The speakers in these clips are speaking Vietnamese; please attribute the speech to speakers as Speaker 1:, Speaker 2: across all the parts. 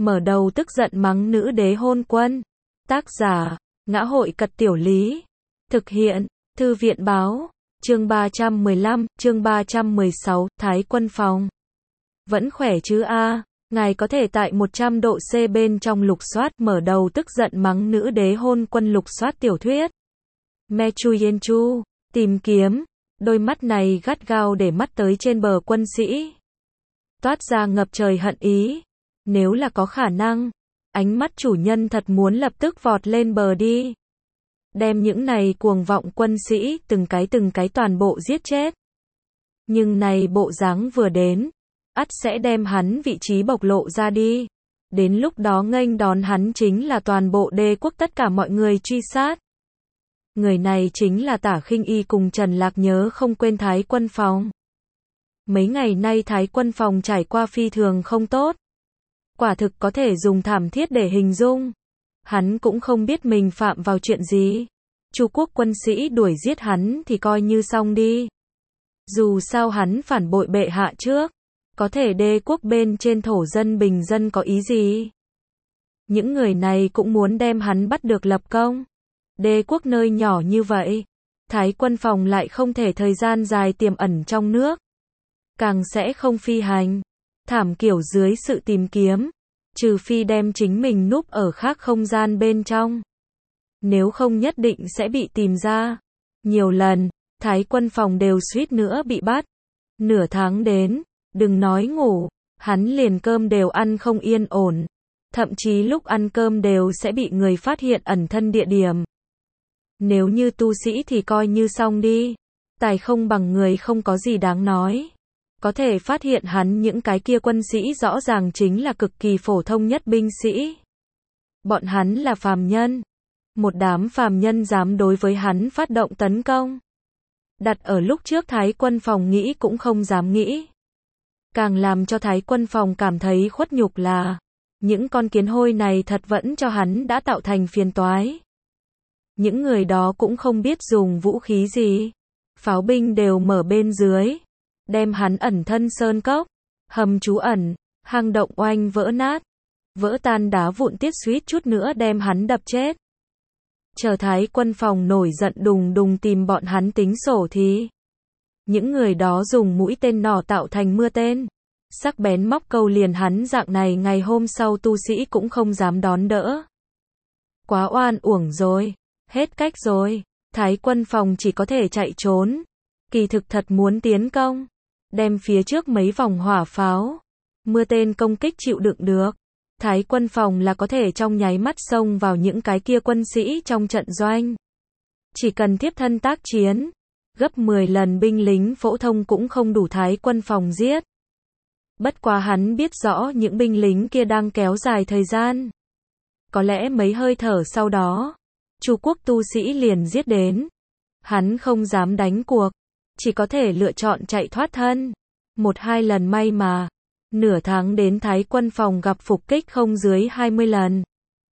Speaker 1: mở đầu tức giận mắng nữ đế hôn quân. Tác giả, Ngã Hội Cật Tiểu Lý. Thực hiện, Thư viện Báo. Chương 315, chương 316, Thái Quân Phòng. Vẫn khỏe chứ a? Ngài có thể tại 100 độ C bên trong lục soát, mở đầu tức giận mắng nữ đế hôn quân lục soát tiểu thuyết. Mechu Yenchu, tìm kiếm, đôi mắt này gắt gao để mắt tới trên bờ quân sĩ. Toát ra ngập trời hận ý. Nếu là có khả năng, ánh mắt chủ nhân thật muốn lập tức vọt lên bờ đi. Đem những này cuồng vọng quân sĩ từng cái toàn bộ giết chết. Nhưng này bộ dáng vừa đến, ắt sẽ đem hắn vị trí bộc lộ ra đi. Đến lúc đó nghênh đón hắn chính là toàn bộ đế quốc tất cả mọi người truy sát. Người này chính là Tả Khinh Y cùng Trần Lạc nhớ không quên Thái Quân Phòng. Mấy ngày nay Thái Quân Phòng trải qua phi thường không tốt. Quả thực có thể dùng thảm thiết để hình dung. Hắn cũng không biết mình phạm vào chuyện gì. Chu quốc quân sĩ đuổi giết hắn thì coi như xong đi. Dù sao hắn phản bội bệ hạ trước. Có thể đế quốc bên trên thổ dân bình dân có ý gì? Những người này cũng muốn đem hắn bắt được lập công. Đế quốc nơi nhỏ như vậy, Thái Quân Phòng lại không thể thời gian dài tiềm ẩn trong nước. Càng sẽ không phi hành. Thảm kiểu dưới sự tìm kiếm. Trừ phi đem chính mình núp ở khác không gian bên trong. Nếu không nhất định sẽ bị tìm ra. Nhiều lần, Thái Quân Phòng đều suýt nữa bị bắt. Nửa tháng đến, đừng nói ngủ, hắn liền cơm đều ăn không yên ổn. Thậm chí lúc ăn cơm đều sẽ bị người phát hiện ẩn thân địa điểm. Nếu như tu sĩ thì coi như xong đi. Tài không bằng người không có gì đáng nói. Có thể phát hiện hắn những cái kia quân sĩ rõ ràng chính là cực kỳ phổ thông nhất binh sĩ. Bọn hắn là phàm nhân. Một đám phàm nhân dám đối với hắn phát động tấn công. Đặt ở lúc trước Thái Quân Phòng nghĩ cũng không dám nghĩ. Càng làm cho Thái Quân Phòng cảm thấy khuất nhục là những con kiến hôi này thật vẫn cho hắn đã tạo thành phiền toái. Những người đó cũng không biết dùng vũ khí gì. Pháo binh đều mở bên dưới. Đem hắn ẩn thân sơn cốc, hầm trú ẩn, hang động oanh vỡ nát. Vỡ tan đá vụn tiết suýt chút nữa đem hắn đập chết. Chờ Thái Quân Phòng nổi giận đùng đùng tìm bọn hắn tính sổ thì những người đó dùng mũi tên nỏ tạo thành mưa tên. Sắc bén móc câu liền hắn dạng này ngày hôm sau tu sĩ cũng không dám đón đỡ. Quá oan uổng rồi. Hết cách rồi. Thái Quân Phòng chỉ có thể chạy trốn. Kỳ thực thật muốn tiến công. Đem phía trước mấy vòng hỏa pháo. Mưa tên công kích chịu đựng được. Thái Quân Phòng là có thể trong nháy mắt xông vào những cái kia quân sĩ trong trận doanh. Chỉ cần tiếp thân tác chiến. Gấp 10 lần binh lính phổ thông cũng không đủ Thái Quân Phòng giết. Bất quá hắn biết rõ những binh lính kia đang kéo dài thời gian. Có lẽ mấy hơi thở sau đó, Chu quốc tu sĩ liền giết đến. Hắn không dám đánh cuộc, chỉ có thể lựa chọn chạy thoát thân. 1-2 lần may mà, nửa tháng đến Thái Quân Phòng gặp phục kích không dưới 20 lần.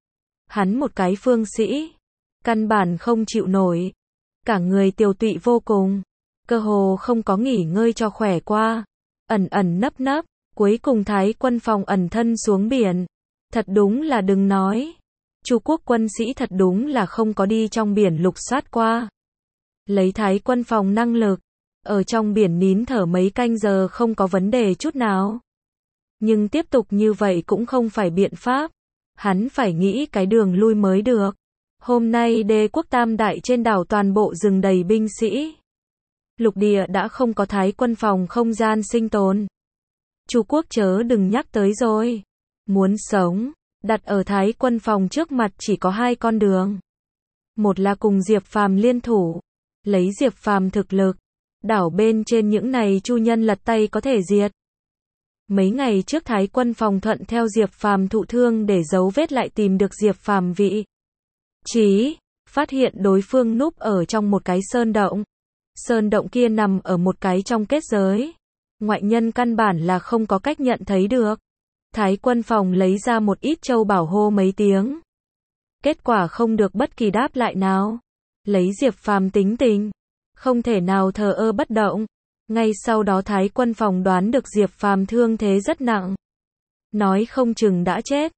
Speaker 1: Hắn một cái phương sĩ, căn bản không chịu nổi. Cả người tiều tụy vô cùng, cơ hồ không có nghỉ ngơi cho khỏe qua. Ẩn ẩn nấp nấp, cuối cùng Thái Quân Phòng ẩn thân xuống biển. Thật đúng là đừng nói. Chu quốc quân sĩ thật đúng là không có đi trong biển lục soát qua. Lấy Thái Quân Phòng năng lực, ở trong biển nín thở mấy canh giờ không có vấn đề chút nào. Nhưng tiếp tục như vậy cũng không phải biện pháp. Hắn phải nghĩ cái đường lui mới được. Hôm nay đế quốc Tam Đại trên đảo toàn bộ rừng đầy binh sĩ. Lục địa đã không có Thái Quân Phòng không gian sinh tồn. Chu quốc chớ đừng nhắc tới rồi. Muốn sống, đặt ở Thái Quân Phòng trước mặt chỉ có 2 con đường. Một là cùng Diệp Phàm liên thủ. Lấy Diệp Phàm thực lực. Đảo bên trên những này chu nhân lật tay có thể diệt. Mấy ngày trước Thái Quân Phòng thuận theo Diệp Phàm thụ thương để dấu vết lại tìm được Diệp Phàm vị trí. Phát hiện đối phương núp ở trong một cái sơn động. Sơn động kia nằm ở một cái trong kết giới. Ngoại nhân căn bản là không có cách nhận thấy được. Thái Quân Phòng lấy ra một ít châu bảo hô mấy tiếng. Kết quả không được bất kỳ đáp lại nào. Lấy Diệp Phàm tính tình, không thể nào thờ ơ bất động. Ngay sau đó Thái Quân Phòng đoán được Diệp Phàm thương thế rất nặng. Nói không chừng đã chết.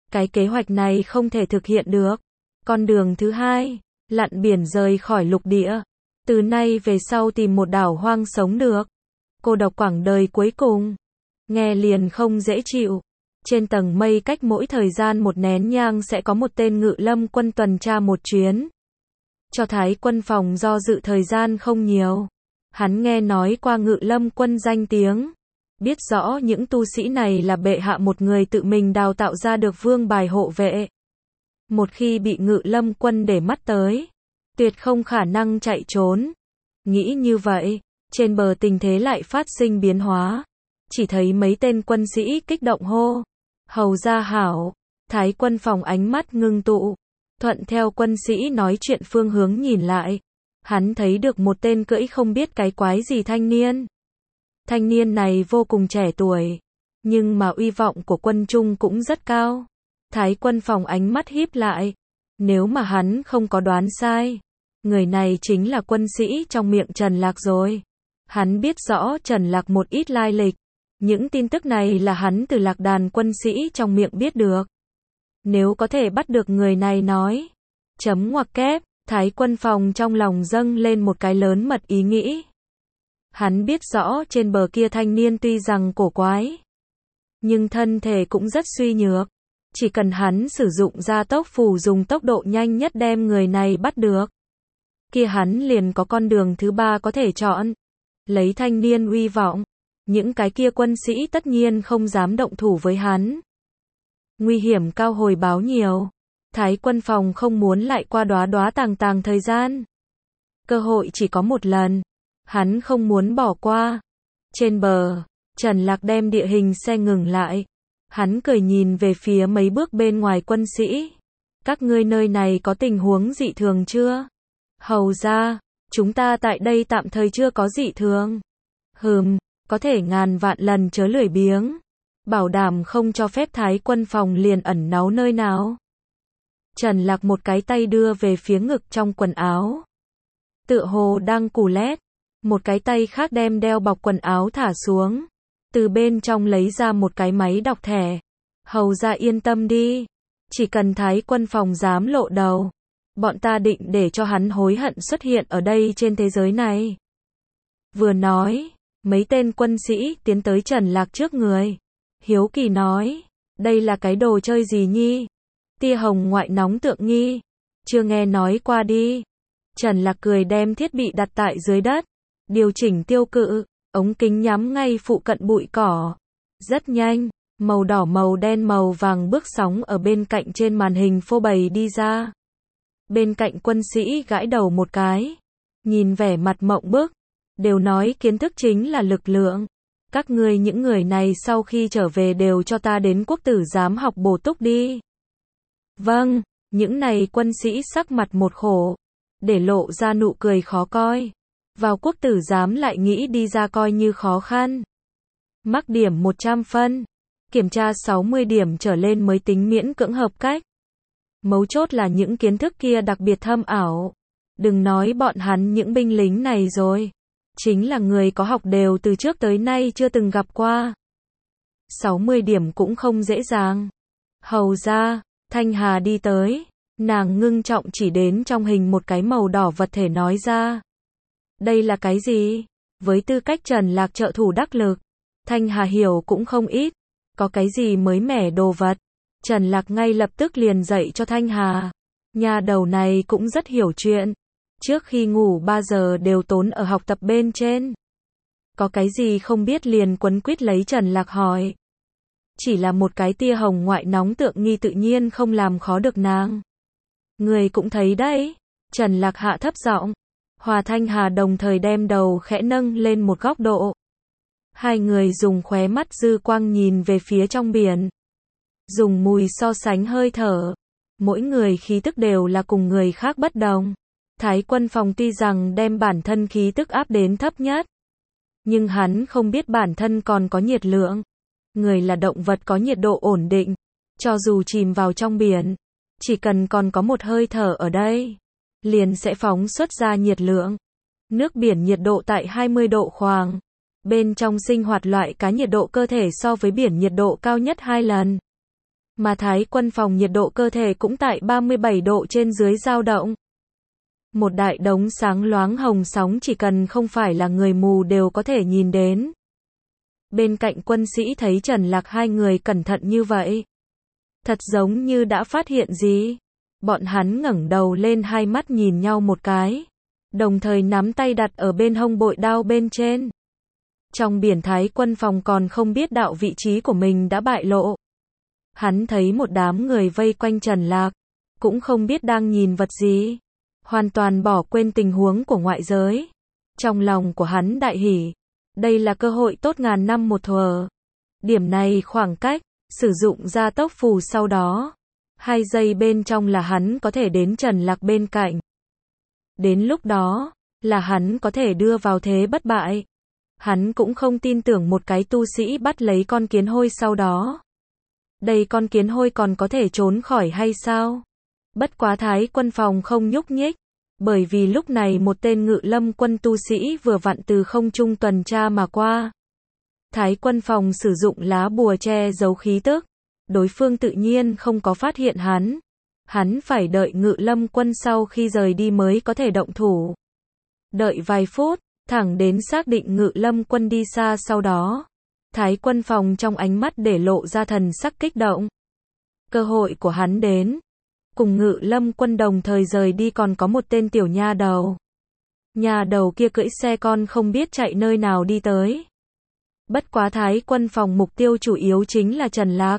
Speaker 1: Cái kế hoạch này không thể thực hiện được. Con đường thứ hai, lặn biển rời khỏi lục địa. Từ nay về sau tìm một đảo hoang sống được. Cô độc quãng đời cuối cùng. Nghe liền không dễ chịu. Trên tầng mây cách mỗi thời gian một nén nhang sẽ có một tên ngự lâm quân tuần tra một chuyến. Cho Thái Quân Phòng do dự thời gian không nhiều. Hắn nghe nói qua ngự lâm quân danh tiếng. Biết rõ những tu sĩ này là bệ hạ một người tự mình đào tạo ra được vương bài hộ vệ. Một khi bị ngự lâm quân để mắt tới, tuyệt không khả năng chạy trốn. Nghĩ như vậy, trên bờ tình thế lại phát sinh biến hóa. Chỉ thấy mấy tên quân sĩ kích động hô. Hầu gia hảo, Thái Quân Phòng ánh mắt ngưng tụ. Thuận theo quân sĩ nói chuyện phương hướng nhìn lại. Hắn thấy được một tên cưỡi không biết cái quái gì thanh niên. Thanh niên này vô cùng trẻ tuổi, nhưng mà uy vọng của quân Trung cũng rất cao. Thái Quân Phòng ánh mắt híp lại. Nếu mà hắn không có đoán sai, người này chính là quân sĩ trong miệng Trần Lạc rồi. Hắn biết rõ Trần Lạc một ít lai lịch. Những tin tức này là hắn từ Lạc Đàn quân sĩ trong miệng biết được. Nếu có thể bắt được người này nói. Chấm ngoặc kép, Thái Quân Phòng trong lòng dâng lên một cái lớn mật ý nghĩ. Hắn biết rõ trên bờ kia thanh niên tuy rằng cổ quái, nhưng thân thể cũng rất suy nhược. Chỉ cần hắn sử dụng gia tốc phù dùng tốc độ nhanh nhất đem người này bắt được, kia hắn liền có con đường thứ ba có thể chọn. Lấy thanh niên uy vọng, những cái kia quân sĩ tất nhiên không dám động thủ với hắn. Nguy hiểm cao hồi báo nhiều. Thái Quân Phòng không muốn lại qua đóa tàng thời gian. Cơ hội chỉ có một lần. Hắn không muốn bỏ qua. Trên bờ, Trần Lạc đem địa hình xe ngừng lại. Hắn cười nhìn về phía mấy bước bên ngoài quân sĩ. Các ngươi nơi này có tình huống dị thường chưa? Hầu ra, chúng ta tại đây tạm thời chưa có dị thường. Có thể ngàn vạn lần chớ lười biếng. Bảo đảm không cho phép Thái Quân Phòng liền ẩn náu nơi nào. Trần Lạc một cái tay đưa về phía ngực trong quần áo. Tựa hồ đang cù lét. Một cái tay khác đem đeo bọc quần áo thả xuống. Từ bên trong lấy ra một cái máy đọc thẻ. Hầu ra yên tâm đi. Chỉ cần Thái Quân Phòng dám lộ đầu, bọn ta định để cho hắn hối hận xuất hiện ở đây trên thế giới này. Vừa nói, mấy tên quân sĩ tiến tới Trần Lạc trước người. Hiếu kỳ nói, đây là cái đồ chơi gì nhi? Tia hồng ngoại nóng tượng nghi. Chưa nghe nói qua đi. Trần Lạc cười đem thiết bị đặt tại dưới đất. Điều chỉnh tiêu cự, ống kính nhắm ngay phụ cận bụi cỏ. Rất nhanh, màu đỏ màu đen màu vàng bước sóng ở bên cạnh trên màn hình phô bày đi ra. Bên cạnh quân sĩ gãi đầu một cái. Nhìn vẻ mặt mộng bức. Đều nói kiến thức chính là lực lượng. Các ngươi những người này sau khi trở về đều cho ta đến quốc tử giám học bổ túc đi. Vâng, những này quân sĩ sắc mặt một khổ. Để lộ ra nụ cười khó coi. Vào quốc tử giám lại nghĩ đi ra coi như khó khăn. Mắc điểm 100 phân. Kiểm tra 60 điểm trở lên mới tính miễn cưỡng hợp cách. Mấu chốt là những kiến thức kia đặc biệt thâm ảo. Đừng nói bọn hắn những binh lính này rồi. Chính là người có học đều từ trước tới nay chưa từng gặp qua. 60 điểm cũng không dễ dàng. Hầu ra, Thanh Hà đi tới. Nàng ngưng trọng chỉ đến trong hình một cái màu đỏ vật thể nói ra. Đây là cái gì? Với tư cách Trần Lạc trợ thủ đắc lực, Thanh Hà hiểu cũng không ít. Có cái gì mới mẻ đồ vật? Trần Lạc ngay lập tức liền dạy cho Thanh Hà. Nhà đầu này cũng rất hiểu chuyện. Trước khi ngủ 3 giờ đều tốn ở học tập bên trên. Có cái gì không biết liền quấn quýt lấy Trần Lạc hỏi. Chỉ là một cái tia hồng ngoại nóng tượng nghi tự nhiên không làm khó được nàng. Người cũng thấy đấy. Trần Lạc hạ thấp giọng. Hòa Thanh Hà đồng thời đem đầu khẽ nâng lên một góc độ. Hai người dùng khóe mắt dư quang nhìn về phía trong biển. Dùng mùi so sánh hơi thở. Mỗi người khí tức đều là cùng người khác bất đồng. Thái Quân Phòng tuy rằng đem bản thân khí tức áp đến thấp nhất, nhưng hắn không biết bản thân còn có nhiệt lượng. Người là động vật có nhiệt độ ổn định. Cho dù chìm vào trong biển, chỉ cần còn có một hơi thở ở đây, liền sẽ phóng xuất ra nhiệt lượng. Nước biển nhiệt độ tại 20 độ khoáng. Bên trong sinh hoạt loại cá nhiệt độ cơ thể so với biển nhiệt độ cao nhất 2 lần. Mà Thái Quân Phòng nhiệt độ cơ thể cũng tại 37 độ trên dưới dao động. Một đại đống sáng loáng hồng sóng chỉ cần không phải là người mù đều có thể nhìn đến. Bên cạnh quân sĩ thấy Trần Lạc hai người cẩn thận như vậy. Thật giống như đã phát hiện gì. Bọn hắn ngẩng đầu lên hai mắt nhìn nhau một cái. Đồng thời nắm tay đặt ở bên hông bội đao bên trên. Trong biển Thái Quân Phòng còn không biết đạo vị trí của mình đã bại lộ. Hắn thấy một đám người vây quanh Trần Lạc. Cũng không biết đang nhìn vật gì. Hoàn toàn bỏ quên tình huống của ngoại giới. Trong lòng của hắn đại hỉ. Đây là cơ hội tốt ngàn năm một thuở. Điểm này khoảng cách, sử dụng gia tốc phù sau đó. 2 giây bên trong là hắn có thể đến Trần Lạc bên cạnh. Đến lúc đó, là hắn có thể đưa vào thế bất bại. Hắn cũng không tin tưởng một cái tu sĩ bắt lấy con kiến hôi sau đó. Đây con kiến hôi còn có thể trốn khỏi hay sao? Bất quá Thái Quân Phòng không nhúc nhích. Bởi vì lúc này một tên Ngự Lâm quân tu sĩ vừa vặn từ không trung tuần tra mà qua. Thái Quân Phòng sử dụng lá bùa che giấu khí tức. Đối phương tự nhiên không có phát hiện hắn. Hắn phải đợi Ngự Lâm quân sau khi rời đi mới có thể động thủ. Đợi vài phút, thẳng đến xác định Ngự Lâm quân đi xa sau đó. Thái Quân Phòng trong ánh mắt để lộ ra thần sắc kích động. Cơ hội của hắn đến. Cùng Ngự Lâm quân đồng thời rời đi còn có một tên tiểu nha đầu. Nha đầu kia cưỡi xe con không biết chạy nơi nào đi tới. Bất quá Thái Quân Phòng mục tiêu chủ yếu chính là Trần Lạc.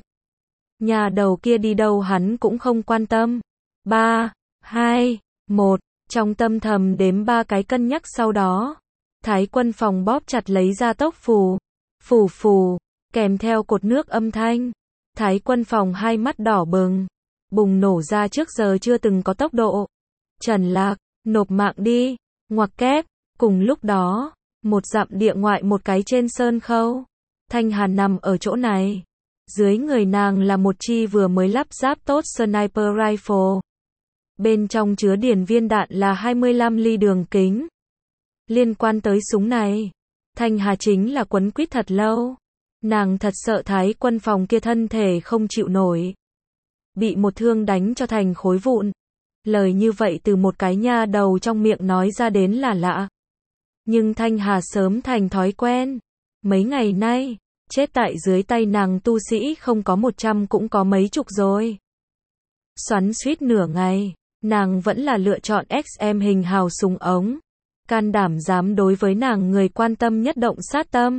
Speaker 1: Nhà đầu kia đi đâu hắn cũng không quan tâm. 3, 2, 1, trong tâm thầm đếm 3 cái cân nhắc sau đó. Thái Quân Phòng bóp chặt lấy gia tốc phù. Phù phù, kèm theo cột nước âm thanh. Thái Quân Phòng hai mắt đỏ bừng. Bùng nổ ra trước giờ chưa từng có tốc độ. Trần Lạc, nộp mạng đi. Ngoặc kép, cùng lúc đó, một dặm địa ngoại một cái trên sơn khâu. Thanh Hà nằm ở chỗ này. Dưới người nàng là một chi vừa mới lắp ráp tốt sniper rifle. Bên trong chứa điển viên đạn là 25 ly đường kính. Liên quan tới súng này, Thanh Hà chính là quấn quýt thật lâu. Nàng thật sợ Thái Quân Phòng kia thân thể không chịu nổi. Bị một thương đánh cho thành khối vụn. Lời như vậy từ một cái nha đầu trong miệng nói ra đến là lạ. Nhưng Thanh Hà sớm thành thói quen. Mấy ngày nay, chết tại dưới tay nàng tu sĩ không có 100 cũng có mấy chục rồi. Xoắn suýt nửa ngày, nàng vẫn là lựa chọn XM hình hào súng ống. Can đảm dám đối với nàng người quan tâm nhất động sát tâm.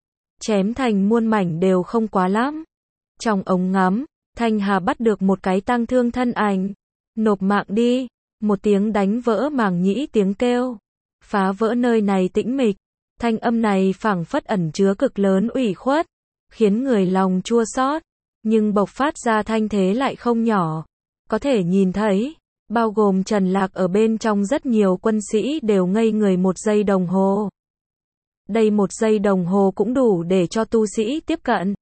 Speaker 1: Chém thành muôn mảnh đều không quá lắm. Trong ống ngắm, Thanh Hà bắt được một cái tang thương thân ảnh. Nộp mạng đi. Một tiếng đánh vỡ màng nhĩ tiếng kêu. Phá vỡ nơi này tĩnh mịch. Thanh âm này phảng phất ẩn chứa cực lớn ủy khuất. Khiến người lòng chua xót. Nhưng bộc phát ra thanh thế lại không nhỏ. Có thể nhìn thấy. Bao gồm Trần Lạc ở bên trong rất nhiều quân sĩ đều ngây người 1 giây đồng hồ. Đây 1 giây đồng hồ cũng đủ để cho tu sĩ tiếp cận.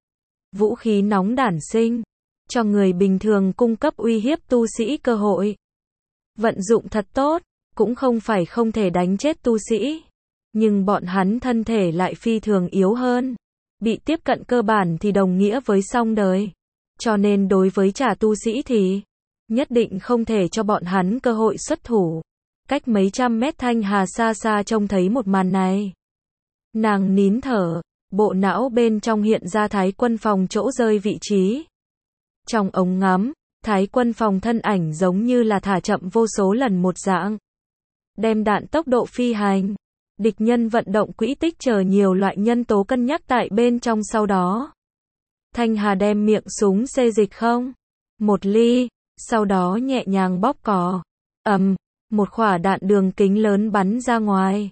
Speaker 1: Vũ khí nóng đản sinh. Cho người bình thường cung cấp uy hiếp tu sĩ cơ hội. Vận dụng thật tốt, cũng không phải không thể đánh chết tu sĩ. Nhưng bọn hắn thân thể lại phi thường yếu hơn. Bị tiếp cận cơ bản thì đồng nghĩa với xong đời. Cho nên đối với trả tu sĩ thì nhất định không thể cho bọn hắn cơ hội xuất thủ. Cách mấy trăm mét Thanh Hà xa xa trông thấy một màn này. Nàng nín thở, bộ não bên trong hiện ra Thái Quân Phòng chỗ rơi vị trí. Trong ống ngắm, Thái Quân Phòng thân ảnh giống như là thả chậm vô số lần một dạng. Đem đạn tốc độ phi hành, địch nhân vận động quỹ tích chờ nhiều loại nhân tố cân nhắc tại bên trong sau đó. Thanh Hà đem miệng súng xê dịch không? 1 ly, sau đó nhẹ nhàng bóp cò. Một quả đạn đường kính lớn bắn ra ngoài.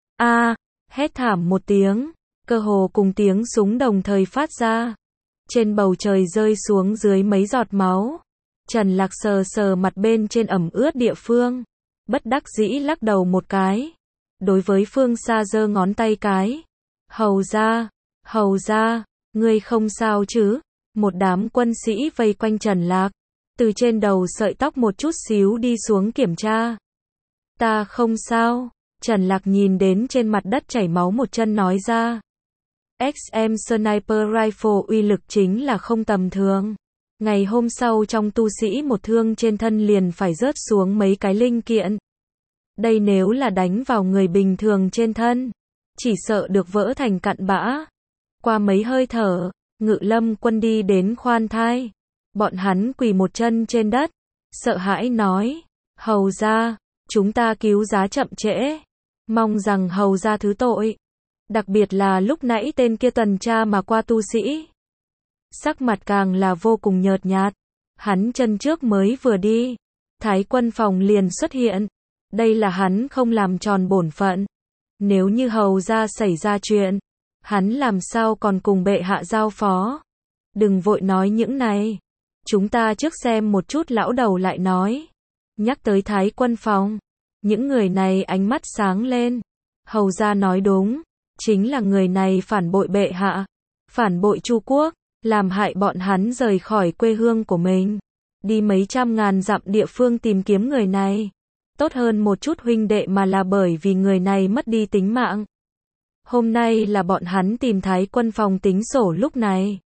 Speaker 1: Hét thảm một tiếng, cơ hồ cùng tiếng súng đồng thời phát ra. Trên bầu trời rơi xuống dưới mấy giọt máu. Trần Lạc sờ sờ mặt bên trên ẩm ướt địa phương. Bất đắc dĩ lắc đầu một cái. Đối với phương xa giơ ngón tay cái. Hầu ra, ngươi không sao chứ? Một đám quân sĩ vây quanh Trần Lạc. Từ trên đầu sợi tóc một chút xíu đi xuống kiểm tra. Ta không sao. Trần Lạc nhìn đến trên mặt đất chảy máu một chân nói ra. XM Sniper Rifle uy lực chính là không tầm thường. Ngày hôm sau trong tu sĩ một thương trên thân liền phải rớt xuống mấy cái linh kiện. Đây nếu là đánh vào người bình thường trên thân, chỉ sợ được vỡ thành cặn bã. Qua mấy hơi thở, Ngự Lâm Quân đi đến khoan thai. Bọn hắn quỳ một chân trên đất, sợ hãi nói, hầu gia, chúng ta cứu giá chậm trễ. Mong rằng hầu gia thứ tội. Đặc biệt là lúc nãy tên kia tuần tra mà qua tu sĩ. Sắc mặt càng là vô cùng nhợt nhạt. Hắn chân trước mới vừa đi, Thái Quân Phòng liền xuất hiện. Đây là hắn không làm tròn bổn phận. Nếu như hầu gia xảy ra chuyện, hắn làm sao còn cùng bệ hạ giao phó. Đừng vội nói những này. Chúng ta trước xem một chút lão đầu lại nói. Nhắc tới Thái Quân Phòng, những người này ánh mắt sáng lên. Hầu gia nói đúng, chính là người này phản bội bệ hạ, phản bội Chu quốc, làm hại bọn hắn rời khỏi quê hương của mình, đi mấy trăm ngàn dặm địa phương tìm kiếm người này. Tốt hơn một chút huynh đệ mà là bởi vì người này mất đi tính mạng. Hôm nay là bọn hắn tìm Thái Quân Phòng tính sổ lúc này.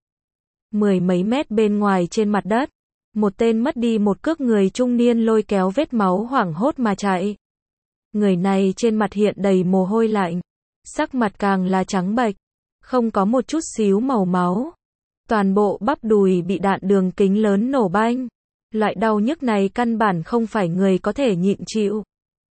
Speaker 1: 10 mấy mét bên ngoài trên mặt đất, một tên mất đi một cước người trung niên lôi kéo vết máu hoảng hốt mà chạy. Người này trên mặt hiện đầy mồ hôi lạnh, sắc mặt càng là trắng bệch, không có một chút xíu màu máu. Toàn bộ bắp đùi bị đạn đường kính lớn nổ banh. Loại đau nhức này căn bản không phải người có thể nhịn chịu.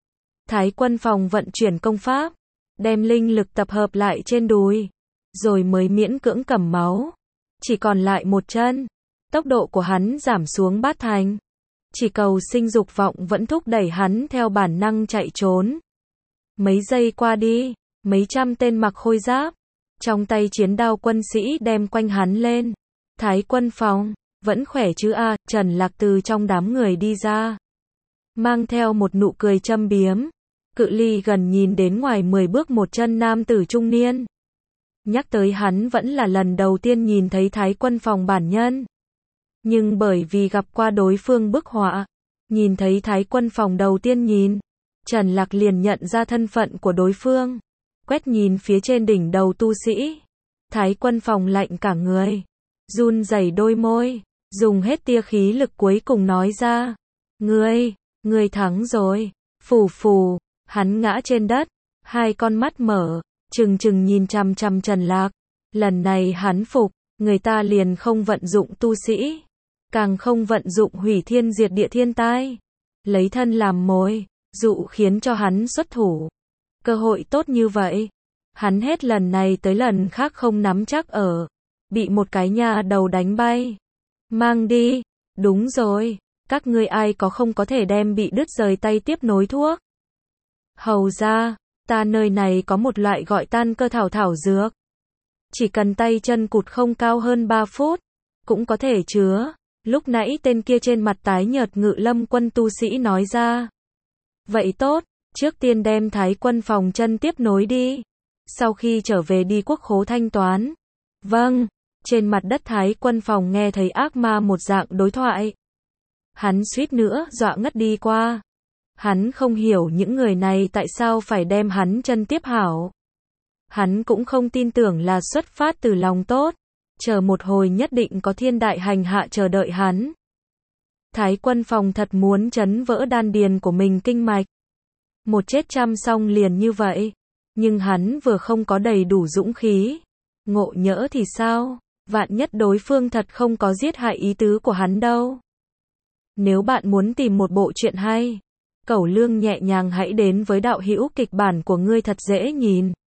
Speaker 1: Thái Quân Phòng vận chuyển công pháp, đem linh lực tập hợp lại trên đùi, rồi mới miễn cưỡng cầm máu. Chỉ còn lại một chân. Tốc độ của hắn giảm xuống bát thành. Chỉ cầu sinh dục vọng vẫn thúc đẩy hắn theo bản năng chạy trốn. Mấy giây qua đi, mấy trăm tên mặc khôi giáp, trong tay chiến đao quân sĩ đem quanh hắn lên. Thái Quân Phòng, vẫn khỏe chứ a? Trần Lạc từ trong đám người đi ra, mang theo một nụ cười châm biếm. Cự ly gần nhìn đến ngoài 10 bước một chân nam tử trung niên. Nhắc tới hắn vẫn là lần đầu tiên nhìn thấy Thái Quân Phòng bản nhân. Nhưng bởi vì gặp qua đối phương bức họa, nhìn thấy Thái Quân Phòng đầu tiên nhìn, Trần Lạc liền nhận ra thân phận của đối phương. Quét nhìn phía trên đỉnh đầu tu sĩ, Thái Quân Phòng lạnh cả người, run rẩy đôi môi, dùng hết tia khí lực cuối cùng nói ra, ngươi thắng rồi. Phù phù, hắn ngã trên đất, hai con mắt mở, trừng trừng nhìn chằm chằm Trần Lạc. Lần này hắn phục, người ta liền không vận dụng tu sĩ, càng không vận dụng hủy thiên diệt địa thiên tai, lấy thân làm mồi, dụ khiến cho hắn xuất thủ. Cơ hội tốt như vậy, hắn hết lần này tới lần khác không nắm chắc ở, bị một cái nhà đầu đánh bay. Mang đi, đúng rồi, các ngươi ai có không có thể đem bị đứt rời tay tiếp nối thuốc. Hầu ra, ta nơi này có một loại gọi tan cơ thảo dược. Chỉ cần tay chân cụt không cao hơn 3 phút, cũng có thể chứa. Lúc nãy tên kia trên mặt tái nhợt Ngự Lâm Quân tu sĩ nói ra. Vậy tốt, trước tiên đem Thái Quân Phòng chân tiếp nối đi. Sau khi trở về đi quốc khố thanh toán. Vâng, trên mặt đất Thái Quân Phòng nghe thấy ác ma một dạng đối thoại. Hắn suýt nữa dọa ngất đi qua. Hắn không hiểu những người này tại sao phải đem hắn chân tiếp hảo. Hắn cũng không tin tưởng là xuất phát từ lòng tốt. Chờ một hồi nhất định có thiên đại hành hạ chờ đợi hắn. Thái Quân Phòng thật muốn chấn vỡ đan điền của mình kinh mạch. Một chết trăm xong liền như vậy. Nhưng hắn vừa không có đầy đủ dũng khí. Ngộ nhỡ thì sao? Vạn nhất đối phương thật không có giết hại ý tứ của hắn đâu. Nếu bạn muốn tìm một bộ truyện hay, Cẩu Lương nhẹ nhàng hãy đến với đạo hữu kịch bản của ngươi thật dễ nhìn.